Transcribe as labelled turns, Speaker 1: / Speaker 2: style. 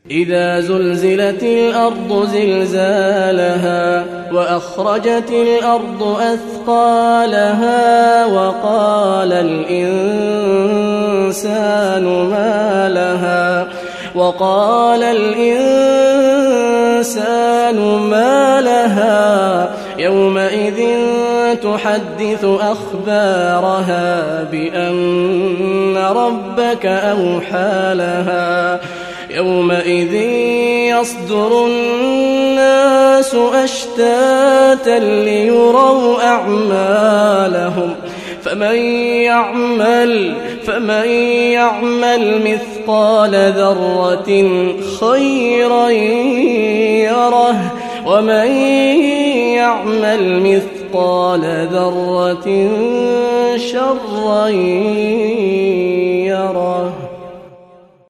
Speaker 1: إذا زلزلت الأرض زلزالها وأخرجت الأرض أثقالها وقال الإنسان ما لها يومئذ تحدث أخبارها بأن ربك أوحى لها يومئذ يصدر الناس أشتاتا ليروا أعمالهم فمن يعمل مثقال ذرة خيرا يره ومن يعمل مثقال ذرة شرا يره.